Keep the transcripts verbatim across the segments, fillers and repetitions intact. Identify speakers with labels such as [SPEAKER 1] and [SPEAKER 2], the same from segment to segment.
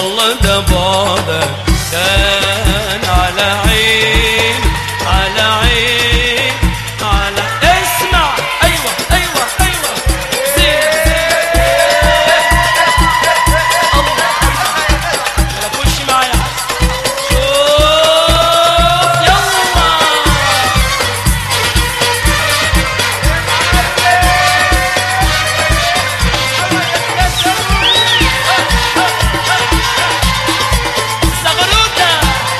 [SPEAKER 1] والله ده بعدك كان على عين على عين على اسمع. ايوه ايوه ايوه زين زين الله يلا خش معايا شوف يلا زغروطة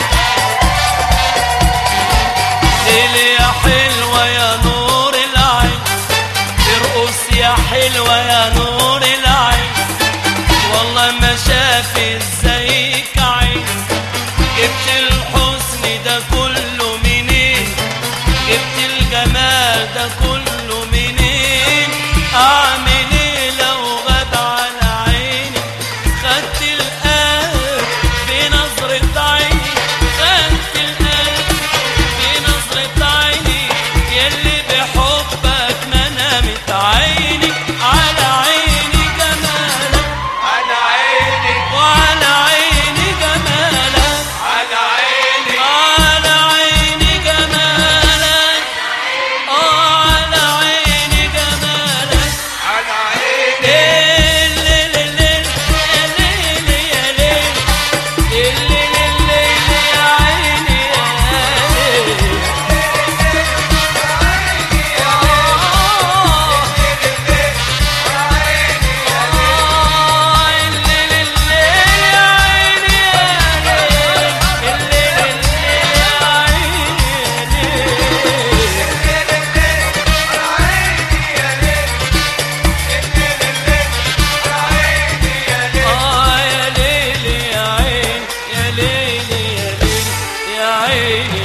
[SPEAKER 1] ليلي يا حلوة يا نور العين ترقص يا حلوة يا نور العين والله ما شاف ازيك عين جبت الحسن ده كله منين جبت الجمال ده كله منين اعمل ايه لو غاب على عيني خدت القلب بنظرة عيني خدت القلب بنظرة عيني يلي بحبك ما نامت عيني على عيني جمالك
[SPEAKER 2] على عيني
[SPEAKER 1] وعلى عيني جمالك
[SPEAKER 2] على عيني
[SPEAKER 1] على عيني جمالك اه على عيني جمالك
[SPEAKER 2] على عيني
[SPEAKER 1] ليل ليل ليل يا ليل يا ليل ليل ليل ليل يا عيني يا ليل يا عيني